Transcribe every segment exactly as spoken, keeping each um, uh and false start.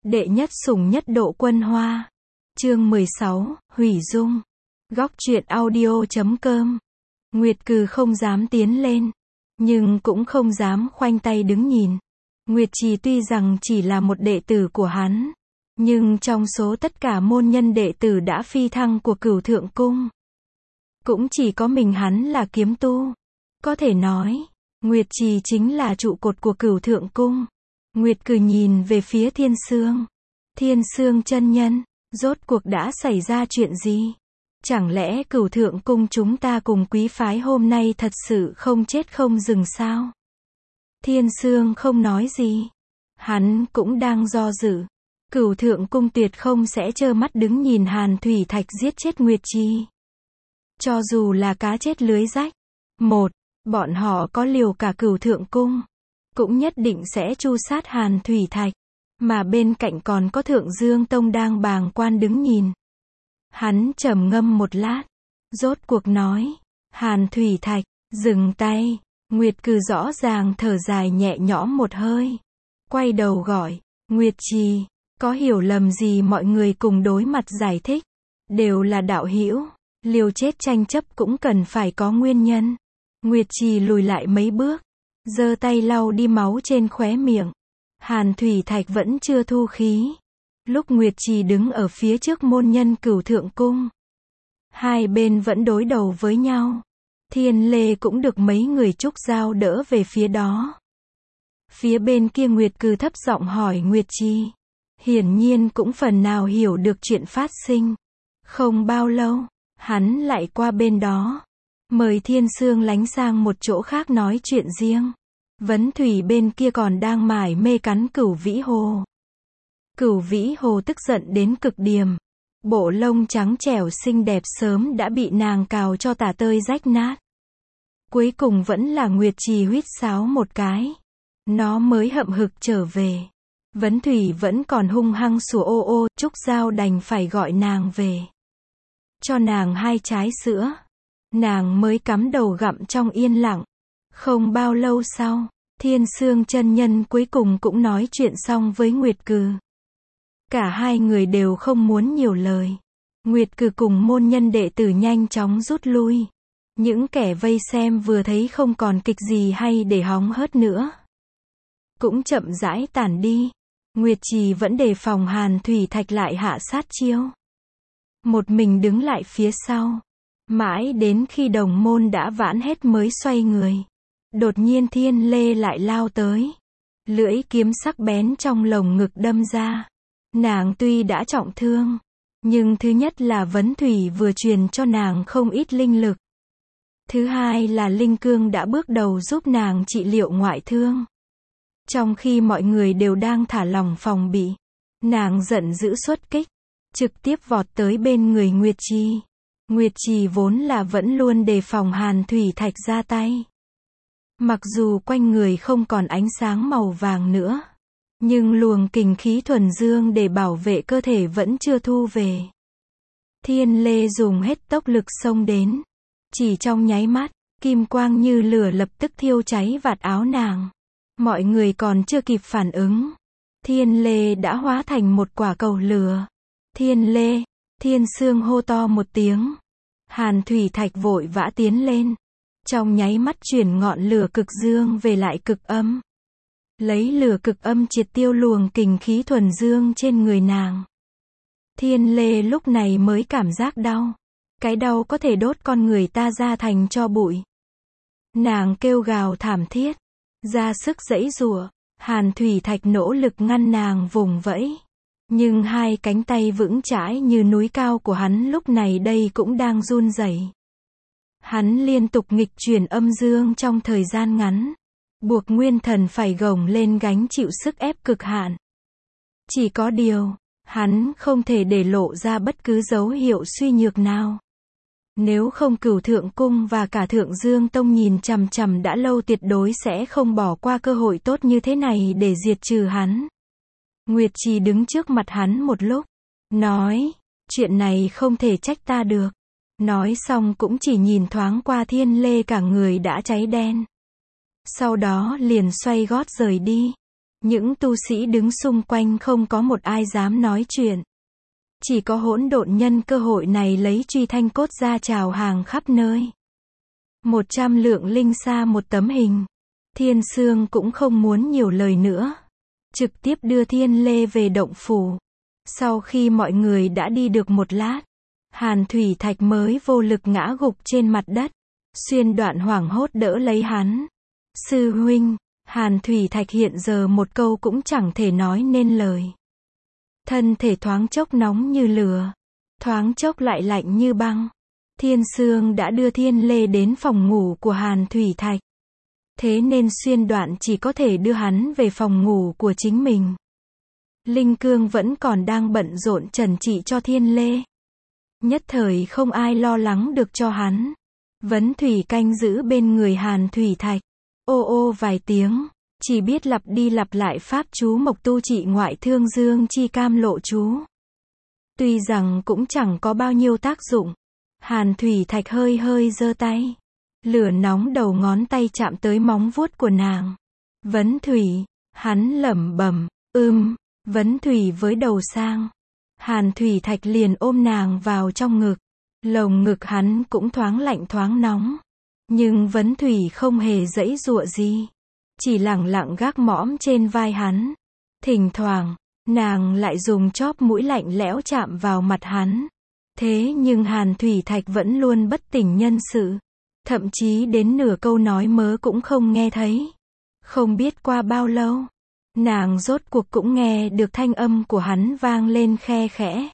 Đệ nhất sủng nhất độ quân hoa. Chương mười sáu, hủy dung. Góc truyện audio chấm com. Nguyệt Cừ không dám tiến lên, nhưng cũng không dám khoanh tay đứng nhìn. Nguyệt Trì tuy rằng chỉ là một đệ tử của hắn, nhưng trong số tất cả môn nhân đệ tử đã phi thăng của Cửu Thượng Cung, cũng chỉ có mình hắn là kiếm tu. Có thể nói, Nguyệt Trì chính là trụ cột của Cửu Thượng Cung. Nguyệt Cừ nhìn về phía Thiên Sương. Thiên Sương chân nhân, rốt cuộc đã xảy ra chuyện gì? Chẳng lẽ Cửu Thượng Cung chúng ta cùng quý phái hôm nay thật sự không chết không dừng sao? Thiên Sương không nói gì. Hắn cũng đang do dự. Cửu Thượng Cung tuyệt không sẽ trơ mắt đứng nhìn Hàn Thủy Thạch giết chết Nguyệt Trì. Cho dù là cá chết lưới rách. Một, bọn họ có liều cả Cửu Thượng Cung, cũng nhất định sẽ tru sát Hàn Thủy Thạch. Mà bên cạnh còn có Thượng Dương Tông đang bàng quan đứng nhìn. Hắn trầm ngâm một lát, rốt cuộc nói, Hàn Thủy Thạch, dừng tay. Nguyệt Cừ rõ ràng thở dài nhẹ nhõm một hơi. Quay đầu gọi, Nguyệt Trì, có hiểu lầm gì mọi người cùng đối mặt giải thích. Đều là đạo hữu, liều chết tranh chấp cũng cần phải có nguyên nhân. Nguyệt Trì lùi lại mấy bước, giơ tay lau đi máu trên khóe miệng. Hàn Thủy Thạch vẫn chưa thu khí. Lúc Nguyệt Trì đứng ở phía trước môn nhân Cửu Thượng Cung, hai bên vẫn đối đầu với nhau. Thiên Lê cũng được mấy người trúc giao đỡ về phía đó. Phía bên kia Nguyệt Cừ thấp giọng hỏi Nguyệt Trì. Hiển nhiên cũng phần nào hiểu được chuyện phát sinh. Không bao lâu, hắn lại qua bên đó, mời Thiên Sương lánh sang một chỗ khác nói chuyện riêng. Vấn Thủy bên kia còn đang mải mê cắn Cửu Vĩ Hồ. Cửu Vĩ Hồ tức giận đến cực điểm. Bộ lông trắng trẻo xinh đẹp sớm đã bị nàng cào cho tả tơi rách nát. Cuối cùng vẫn là Nguyệt Trì huýt sáo một cái, nó mới hậm hực trở về. Vấn Thủy vẫn còn hung hăng sủa ô ô, Trúc Giao đành phải gọi nàng về, cho nàng hai trái sữa. Nàng mới cắm đầu gặm trong yên lặng. Không bao lâu sau, Thiên Sương chân nhân cuối cùng cũng nói chuyện xong với Nguyệt Cừ. Cả hai người đều không muốn nhiều lời. Nguyệt Cừ cùng môn nhân đệ tử nhanh chóng rút lui. Những kẻ vây xem vừa thấy không còn kịch gì hay để hóng hớt nữa, cũng chậm rãi tản đi. Nguyệt Trì vẫn đề phòng Hàn Thủy Thạch lại hạ sát chiêu, một mình đứng lại phía sau. Mãi đến khi đồng môn đã vãn hết mới xoay người. Đột nhiên Thiên Lê lại lao tới. Lưỡi kiếm sắc bén trong lồng ngực đâm ra. Nàng tuy đã trọng thương, nhưng thứ nhất là Vấn Thủy vừa truyền cho nàng không ít linh lực. Thứ hai là Linh Cương đã bước đầu giúp nàng trị liệu ngoại thương. Trong khi mọi người đều đang thả lỏng phòng bị, nàng giận dữ xuất kích, trực tiếp vọt tới bên người Nguyệt Trì. Nguyệt Trì vốn là vẫn luôn đề phòng Hàn Thủy Thạch ra tay. Mặc dù quanh người không còn ánh sáng màu vàng nữa, nhưng luồng kình khí thuần dương để bảo vệ cơ thể vẫn chưa thu về. Thiên Lê dùng hết tốc lực xông đến. Chỉ trong nháy mắt, kim quang như lửa lập tức thiêu cháy vạt áo nàng. Mọi người còn chưa kịp phản ứng, Thiên Lê đã hóa thành một quả cầu lửa. Thiên Lê, Thiên Sương hô to một tiếng. Hàn Thủy Thạch vội vã tiến lên. Trong nháy mắt chuyển ngọn lửa cực dương về lại cực âm. Lấy lửa cực âm triệt tiêu luồng kình khí thuần dương trên người nàng. Thiên Lê lúc này mới cảm giác đau. Cái đau có thể đốt con người ta ra thành tro bụi. Nàng kêu gào thảm thiết, ra sức giãy giụa. Hàn Thủy Thạch nỗ lực ngăn nàng vùng vẫy, nhưng hai cánh tay vững chãi như núi cao của hắn lúc này đây cũng đang run rẩy. Hắn liên tục nghịch chuyển âm dương trong thời gian ngắn, buộc nguyên thần phải gồng lên gánh chịu sức ép cực hạn. Chỉ có điều, hắn không thể để lộ ra bất cứ dấu hiệu suy nhược nào. Nếu không Cửu Thượng Cung và cả Thượng Dương Tông nhìn chằm chằm đã lâu tuyệt đối sẽ không bỏ qua cơ hội tốt như thế này để diệt trừ hắn. Nguyệt Trì đứng trước mặt hắn một lúc, nói, chuyện này không thể trách ta được. Nói xong cũng chỉ nhìn thoáng qua Thiên Lê cả người đã cháy đen. Sau đó liền xoay gót rời đi. Những tu sĩ đứng xung quanh không có một ai dám nói chuyện. Chỉ có hỗn độn nhân cơ hội này lấy truy thanh cốt ra chào hàng khắp nơi. Một trăm lượng linh sa một tấm hình. Thiên Sương cũng không muốn nhiều lời nữa. Trực tiếp đưa Thiên Lê về động phủ. Sau khi mọi người đã đi được một lát, Hàn Thủy Thạch mới vô lực ngã gục trên mặt đất. Xuyên Đoạn hoảng hốt đỡ lấy hắn. Sư huynh, Hàn Thủy Thạch hiện giờ một câu cũng chẳng thể nói nên lời. Thân thể thoáng chốc nóng như lửa, thoáng chốc lại lạnh như băng. Thiên Sương đã đưa Thiên Lê đến phòng ngủ của Hàn Thủy Thạch. Thế nên Xuyên Đoạn chỉ có thể đưa hắn về phòng ngủ của chính mình. Linh Cương vẫn còn đang bận rộn trần trị cho Thiên Lê. Nhất thời không ai lo lắng được cho hắn. Vấn Thủy canh giữ bên người Hàn Thủy Thạch. Ô ô vài tiếng, chỉ biết lặp đi lặp lại pháp chú Mộc Tu Trị Ngoại Thương Dương Chi Cam Lộ chú. Tuy rằng cũng chẳng có bao nhiêu tác dụng. Hàn Thủy Thạch hơi hơi giơ tay. Lửa nóng đầu ngón tay chạm tới móng vuốt của nàng. Vấn Thủy, hắn lẩm bẩm, ưm, Vấn Thủy với đầu sang. Hàn Thủy Thạch liền ôm nàng vào trong ngực. Lồng ngực hắn cũng thoáng lạnh thoáng nóng. Nhưng Vấn Thủy không hề giãy giụa gì. Chỉ lẳng lặng gác mõm trên vai hắn. Thỉnh thoảng, nàng lại dùng chóp mũi lạnh lẽo chạm vào mặt hắn. Thế nhưng Hàn Thủy Thạch vẫn luôn bất tỉnh nhân sự. Thậm chí đến nửa câu nói mớ cũng không nghe thấy. Không biết qua bao lâu, nàng rốt cuộc cũng nghe được thanh âm của hắn vang lên khe khẽ.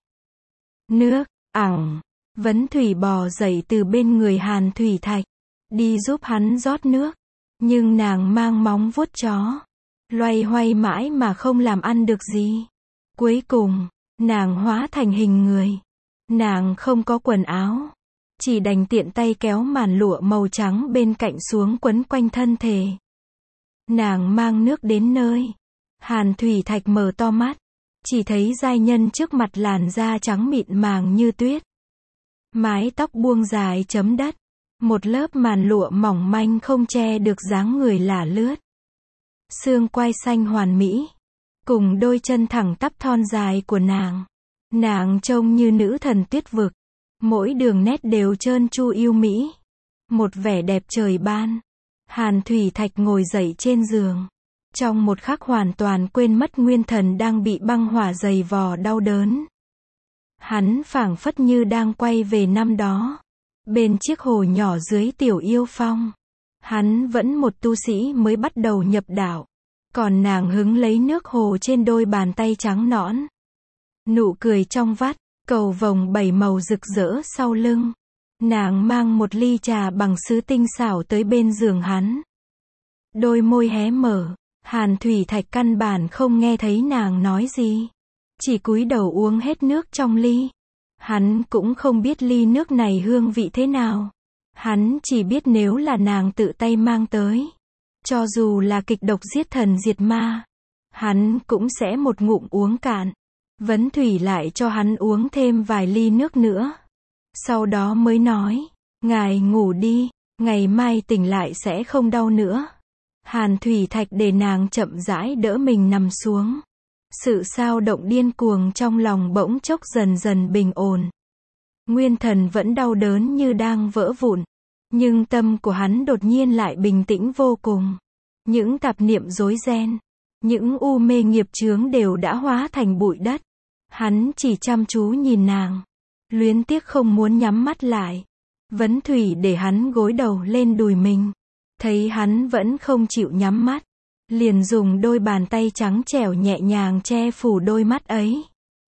Nước, ẳng. Vấn Thủy bò dậy từ bên người Hàn Thủy Thạch. Đi giúp hắn rót nước. Nhưng nàng mang móng vuốt chó. Loay hoay mãi mà không làm ăn được gì. Cuối cùng, nàng hóa thành hình người. Nàng không có quần áo. Chỉ đành tiện tay kéo màn lụa màu trắng bên cạnh xuống quấn quanh thân thể. Nàng mang nước đến nơi. Hàn Thủy Thạch mở to mắt. Chỉ thấy giai nhân trước mặt làn da trắng mịn màng như tuyết. Mái tóc buông dài chấm đất. Một lớp màn lụa mỏng manh không che được dáng người lả lướt. Xương quai xanh hoàn mỹ. Cùng đôi chân thẳng tắp thon dài của nàng. Nàng trông như nữ thần tuyết vực. Mỗi đường nét đều trơn tru yêu mỹ. Một vẻ đẹp trời ban. Hàn Thủy Thạch ngồi dậy trên giường. Trong một khắc hoàn toàn quên mất nguyên thần đang bị băng hỏa dày vò đau đớn. Hắn phảng phất như đang quay về năm đó. Bên chiếc hồ nhỏ dưới Tiểu Yêu Phong. Hắn vẫn một tu sĩ mới bắt đầu nhập đạo. Còn nàng hứng lấy nước hồ trên đôi bàn tay trắng nõn. Nụ cười trong vắt, cầu vồng bảy màu rực rỡ sau lưng. Nàng mang một ly trà bằng sứ tinh xảo tới bên giường hắn. Đôi môi hé mở, Hàn Thủy Thạch căn bản không nghe thấy nàng nói gì. Chỉ cúi đầu uống hết nước trong ly. Hắn cũng không biết ly nước này hương vị thế nào. Hắn chỉ biết nếu là nàng tự tay mang tới. Cho dù là kịch độc giết thần diệt ma. Hắn cũng sẽ một ngụm uống cạn. Vấn Thủy lại cho hắn uống thêm vài ly nước nữa. Sau đó mới nói, ngài ngủ đi, ngày mai tỉnh lại sẽ không đau nữa. Hàn Thủy Thạch để nàng chậm rãi đỡ mình nằm xuống. Sự xao động điên cuồng trong lòng bỗng chốc dần dần bình ổn. Nguyên thần vẫn đau đớn như đang vỡ vụn. Nhưng tâm của hắn đột nhiên lại bình tĩnh vô cùng. Những tạp niệm rối ren, những u mê nghiệp chướng đều đã hóa thành bụi đất. Hắn chỉ chăm chú nhìn nàng. Luyến tiếc không muốn nhắm mắt lại. Vấn Thủy để hắn gối đầu lên đùi mình. Thấy hắn vẫn không chịu nhắm mắt. Liền dùng đôi bàn tay trắng trẻo nhẹ nhàng che phủ đôi mắt ấy.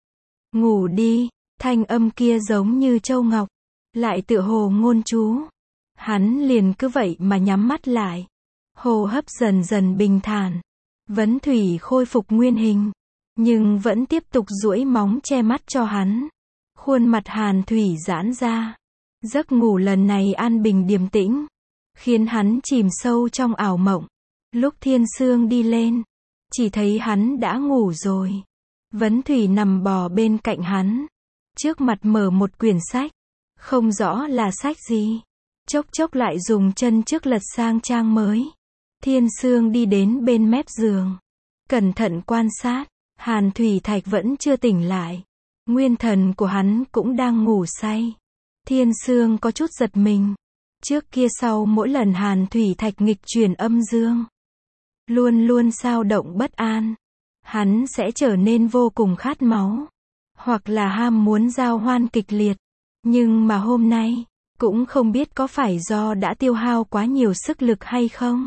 Ngủ đi, thanh âm kia giống như châu ngọc. Lại tựa hồ ngôn chú. Hắn liền cứ vậy mà nhắm mắt lại. Hô hấp dần dần bình thản. Vấn Thủy khôi phục nguyên hình. Nhưng vẫn tiếp tục duỗi móng che mắt cho hắn. Khuôn mặt Hàn Thủy giãn ra. Giấc ngủ lần này an bình điềm tĩnh. Khiến hắn chìm sâu trong ảo mộng. Lúc Thiên Sương đi lên. Chỉ thấy hắn đã ngủ rồi. Vấn Thủy nằm bò bên cạnh hắn. Trước mặt mở một quyển sách. Không rõ là sách gì. Chốc chốc lại dùng chân trước lật sang trang mới. Thiên Sương đi đến bên mép giường. cẩn thận quan sát, Hàn Thủy Thạch vẫn chưa tỉnh lại. Nguyên thần của hắn cũng đang ngủ say. Thiên Sương có chút giật mình. Trước kia sau mỗi lần Hàn Thủy Thạch nghịch chuyển âm dương, luôn luôn xao động bất an. Hắn sẽ trở nên vô cùng khát máu, hoặc là ham muốn giao hoan kịch liệt. Nhưng mà hôm nay, cũng không biết có phải do đã tiêu hao quá nhiều sức lực hay không,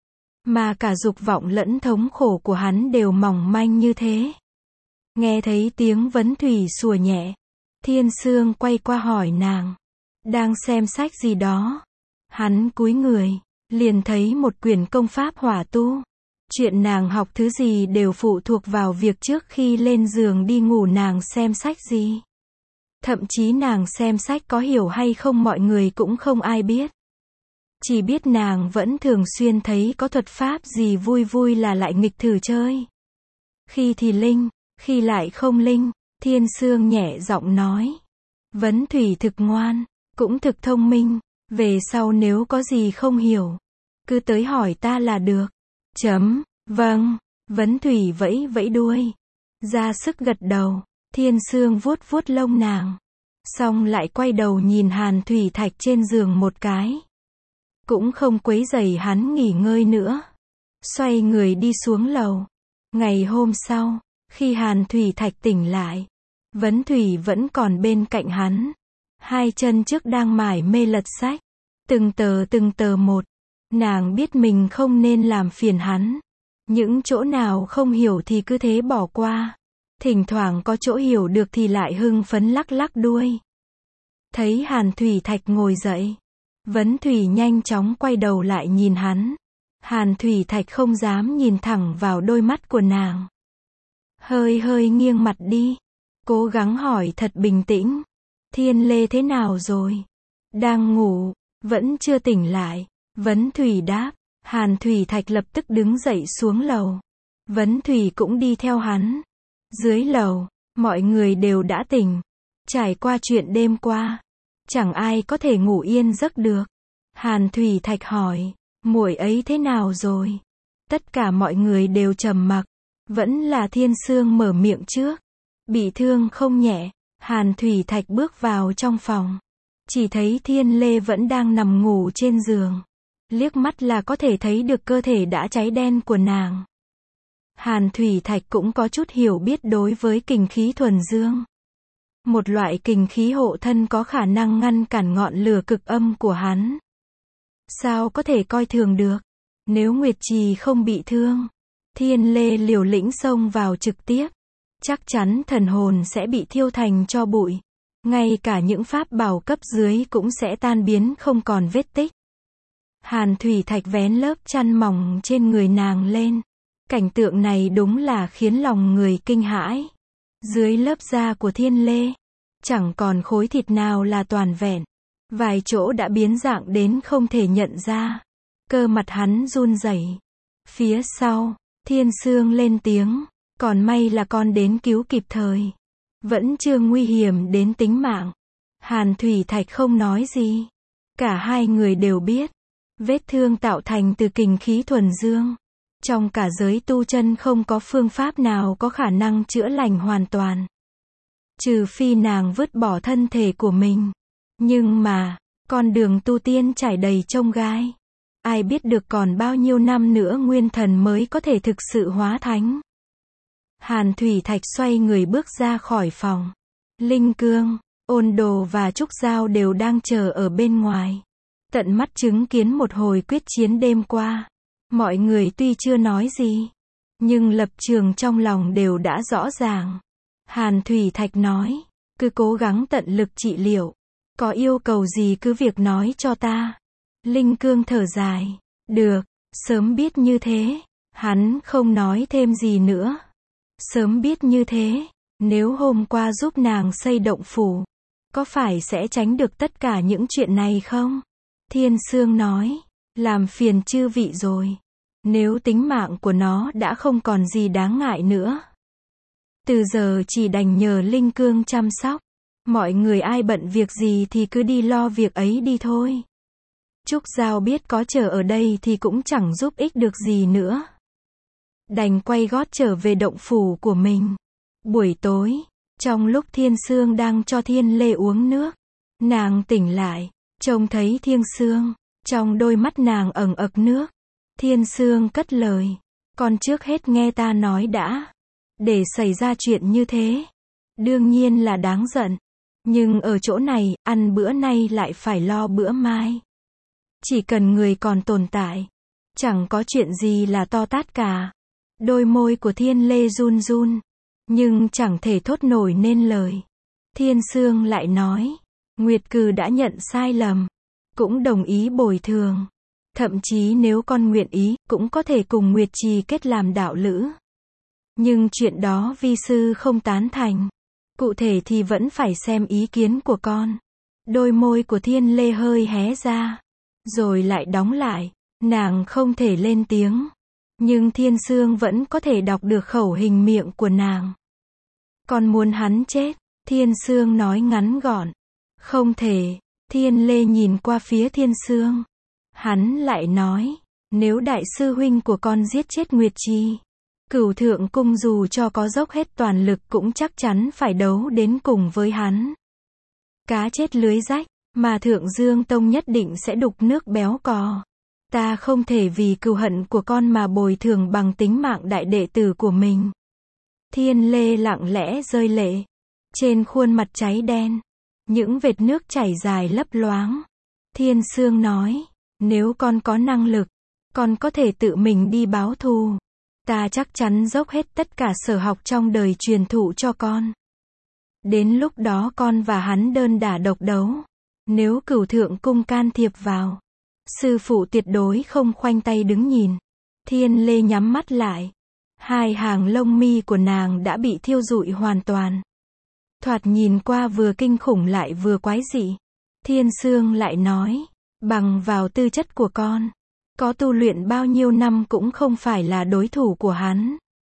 mà cả dục vọng lẫn thống khổ của hắn đều mỏng manh như thế. Nghe thấy tiếng Vấn Thủy sủa nhẹ, Thiên Sương quay qua hỏi nàng, đang xem sách gì đó. Hắn cúi người, liền thấy một quyển công pháp hỏa tu. Chuyện nàng học thứ gì đều phụ thuộc vào việc trước khi lên giường đi ngủ nàng xem sách gì. Thậm chí nàng xem sách có hiểu hay không mọi người cũng không ai biết. Chỉ biết nàng vẫn thường xuyên thấy có thuật pháp gì vui vui là lại nghịch thử chơi. Khi thì linh, khi lại không linh. Thiên Sương nhẹ giọng nói, Vấn Thủy thực ngoan, cũng thực thông minh. Về sau nếu có gì không hiểu, cứ tới hỏi ta là được. Chấm, vâng. Vấn Thủy vẫy vẫy đuôi, ra sức gật đầu. Thiên Sương vuốt vuốt lông nàng, xong lại quay đầu nhìn Hàn Thủy Thạch trên giường một cái. Cũng không quấy rầy hắn nghỉ ngơi nữa. Xoay người đi xuống lầu. Ngày hôm sau, khi Hàn Thủy Thạch tỉnh lại, Vấn Thủy vẫn còn bên cạnh hắn. Hai chân trước đang mải mê lật sách. Từng tờ từng tờ một. Nàng biết mình không nên làm phiền hắn. Những chỗ nào không hiểu thì cứ thế bỏ qua. Thỉnh thoảng có chỗ hiểu được thì lại hưng phấn lắc lắc đuôi. Thấy Hàn Thủy Thạch ngồi dậy, Vấn Thủy nhanh chóng quay đầu lại nhìn hắn. Hàn Thủy Thạch không dám nhìn thẳng vào đôi mắt của nàng. Hơi hơi nghiêng mặt đi. Cố gắng hỏi thật bình tĩnh. Thiên Lê thế nào rồi? Đang ngủ, vẫn chưa tỉnh lại. Vấn Thủy đáp. Hàn Thủy Thạch lập tức đứng dậy xuống lầu. Vấn Thủy cũng đi theo hắn. Dưới lầu, mọi người đều đã tỉnh. Trải qua chuyện đêm qua, chẳng ai có thể ngủ yên giấc được. Hàn Thủy Thạch hỏi, muội ấy thế nào rồi? Tất cả mọi người đều trầm mặc. Vẫn là Thiên Sương mở miệng trước. Bị thương không nhẹ. Hàn Thủy Thạch bước vào trong phòng. Chỉ thấy Thiên Lê vẫn đang nằm ngủ trên giường. Liếc mắt là có thể thấy được cơ thể đã cháy đen của nàng. Hàn Thủy Thạch cũng có chút hiểu biết đối với kình khí thuần dương. Một loại kình khí hộ thân có khả năng ngăn cản ngọn lửa cực âm của hắn. Sao có thể coi thường được? Nếu Nguyệt Trì không bị thương, Thiên Lê liều lĩnh xông vào trực tiếp, chắc chắn thần hồn sẽ bị thiêu thành tro bụi. Ngay cả những pháp bảo cấp dưới cũng sẽ tan biến không còn vết tích. Hàn Thủy Thạch vén lớp chăn mỏng trên người nàng lên. Cảnh tượng này đúng là khiến lòng người kinh hãi. Dưới lớp da của Thiên Lê, chẳng còn khối thịt nào là toàn vẹn. Vài chỗ đã biến dạng đến không thể nhận ra. Cơ mặt hắn run rẩy. Phía sau, Thiên Sương lên tiếng. Còn may là con đến cứu kịp thời. Vẫn chưa nguy hiểm đến tính mạng. Hàn Thủy Thạch không nói gì. Cả hai người đều biết. Vết thương tạo thành từ kình khí thuần dương. Trong cả giới tu chân không có phương pháp nào có khả năng chữa lành hoàn toàn. Trừ phi nàng vứt bỏ thân thể của mình. Nhưng mà, con đường tu tiên trải đầy chông gai. Ai biết được còn bao nhiêu năm nữa nguyên thần mới có thể thực sự hóa thánh. Hàn Thủy Thạch xoay người bước ra khỏi phòng. Linh Cương, Ôn Đồ và Trúc Giao đều đang chờ ở bên ngoài. Tận mắt chứng kiến một hồi quyết chiến đêm qua. Mọi người tuy chưa nói gì, nhưng lập trường trong lòng đều đã rõ ràng. Hàn Thủy Thạch nói, cứ cố gắng tận lực trị liệu. Có yêu cầu gì cứ việc nói cho ta. Linh Cương thở dài. Được, sớm biết như thế. Hắn không nói thêm gì nữa. Sớm biết như thế, nếu hôm qua giúp nàng xây động phủ, có phải sẽ tránh được tất cả những chuyện này không? Thiên Sương nói, làm phiền chư vị rồi. Nếu tính mạng của nó đã không còn gì đáng ngại nữa, từ giờ chỉ đành nhờ Linh Cương chăm sóc. Mọi người ai bận việc gì thì cứ đi lo việc ấy đi thôi. Trúc Giao biết có chờ ở đây thì cũng chẳng giúp ích được gì nữa. đành quay gót trở về động phủ của mình. Buổi tối, trong lúc Thiên Sương đang cho Thiên Lê uống nước, nàng tỉnh lại, trông thấy Thiên Sương, trong đôi mắt nàng ẩn ực nước. Thiên Sương cất lời, con trước hết nghe ta nói đã. Để xảy ra chuyện như thế, đương nhiên là đáng giận. Nhưng ở chỗ này, ăn bữa nay lại phải lo bữa mai. Chỉ cần người còn tồn tại, chẳng có chuyện gì là to tát cả. Đôi môi của Thiên Lê run run, nhưng chẳng thể thốt nổi nên lời. Thiên Sương lại nói, Nguyệt Cừ đã nhận sai lầm, cũng đồng ý bồi thường. Thậm chí nếu con nguyện ý, cũng có thể cùng Nguyệt Trì kết làm đạo lữ. Nhưng chuyện đó vi sư không tán thành. Cụ thể thì vẫn phải xem ý kiến của con. Đôi môi của Thiên Lê hơi hé ra, rồi lại đóng lại. Nàng không thể lên tiếng. Nhưng Thiên Sương vẫn có thể đọc được khẩu hình miệng của nàng. Con muốn hắn chết, Thiên Sương nói ngắn gọn. Không thể. Thiên Lê nhìn qua phía Thiên Sương. Hắn lại nói, nếu đại sư huynh của con giết chết Nguyệt Trì, Cửu Thượng Cung dù cho có dốc hết toàn lực cũng chắc chắn phải đấu đến cùng với hắn. Cá chết lưới rách, mà Thượng Dương Tông nhất định sẽ đục nước béo cò. Ta không thể vì cừu hận của con mà bồi thường bằng tính mạng đại đệ tử của mình. Thiên Lê lặng lẽ rơi lệ. Trên khuôn mặt cháy đen, những vệt nước chảy dài lấp loáng. Thiên Sương nói, nếu con có năng lực, con có thể tự mình đi báo thù. Ta chắc chắn dốc hết tất cả sở học trong đời truyền thụ cho con. Đến lúc đó con và hắn đơn đả độc đấu. Nếu Cửu Thượng Cung can thiệp vào, sư phụ tuyệt đối không khoanh tay đứng nhìn. Thiên Lê nhắm mắt lại. Hai hàng lông mi của nàng đã bị thiêu rụi hoàn toàn. Thoạt nhìn qua vừa kinh khủng lại vừa quái dị. Thiên Sương lại nói, bằng vào tư chất của con, có tu luyện bao nhiêu năm cũng không phải là đối thủ của hắn.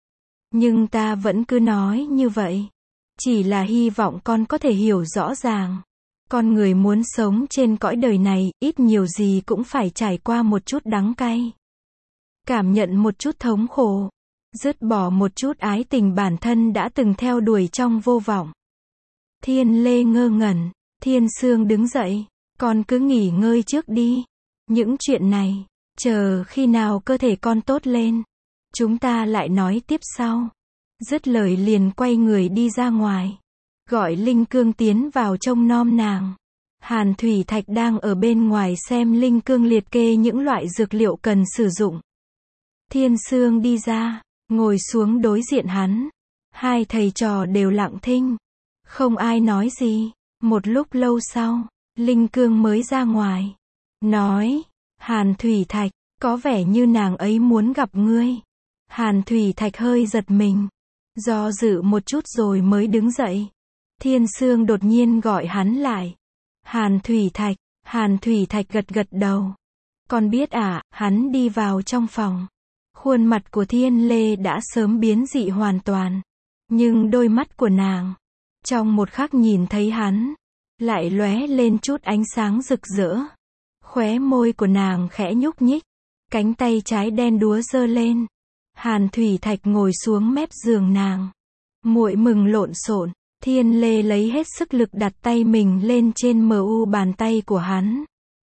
Nhưng ta vẫn cứ nói như vậy. Chỉ là hy vọng con có thể hiểu rõ ràng. Con người muốn sống trên cõi đời này, ít nhiều gì cũng phải trải qua một chút đắng cay. Cảm nhận một chút thống khổ. Dứt bỏ một chút ái tình bản thân đã từng theo đuổi trong vô vọng. Thiên Lê ngơ ngẩn. Thiên Sương đứng dậy. Con cứ nghỉ ngơi trước đi. Những chuyện này, chờ khi nào cơ thể con tốt lên, chúng ta lại nói tiếp sau. Dứt lời liền quay người đi ra ngoài. Gọi Linh Cương tiến vào trông nom nàng. Hàn Thủy Thạch đang ở bên ngoài xem Linh Cương liệt kê những loại dược liệu cần sử dụng. Thiên Sương đi ra, ngồi xuống đối diện hắn. Hai thầy trò đều lặng thinh. Không ai nói gì. Một lúc lâu sau, Linh Cương mới ra ngoài. Nói, Hàn Thủy Thạch, có vẻ như nàng ấy muốn gặp ngươi. Hàn Thủy Thạch hơi giật mình. Do dự một chút rồi mới đứng dậy. Thiên Sương đột nhiên gọi hắn lại. Hàn Thủy Thạch. Hàn Thủy Thạch gật gật đầu. Con biết à, hắn đi vào trong phòng. Khuôn mặt của Thiên Lê đã sớm biến dị hoàn toàn. Nhưng đôi mắt của nàng, trong một khắc nhìn thấy hắn, lại lóe lên chút ánh sáng rực rỡ. Khóe môi của nàng khẽ nhúc nhích. Cánh tay trái đen đúa giơ lên. Hàn Thủy Thạch ngồi xuống mép giường nàng. Muội mừng lộn xộn. Thiên Lê lấy hết sức lực đặt tay mình lên trên mờ u bàn tay của hắn.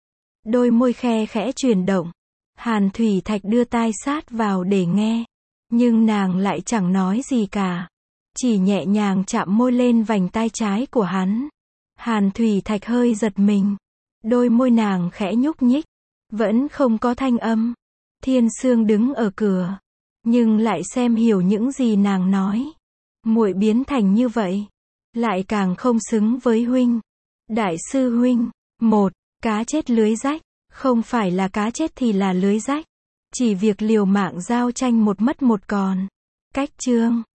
Đôi môi khe khẽ chuyển động. Hàn Thủy Thạch đưa tai sát vào để nghe. Nhưng nàng lại chẳng nói gì cả. Chỉ nhẹ nhàng chạm môi lên vành tai trái của hắn. Hàn Thủy Thạch hơi giật mình. Đôi môi nàng khẽ nhúc nhích. Vẫn không có thanh âm. Thiên Sương đứng ở cửa. Nhưng lại xem hiểu những gì nàng nói. Muội biến thành như vậy, lại càng không xứng với huynh. Đại sư huynh. Một, cá chết lưới rách. Không phải là cá chết thì là lưới rách. Chỉ việc liều mạng giao tranh một mất một còn. Cách chương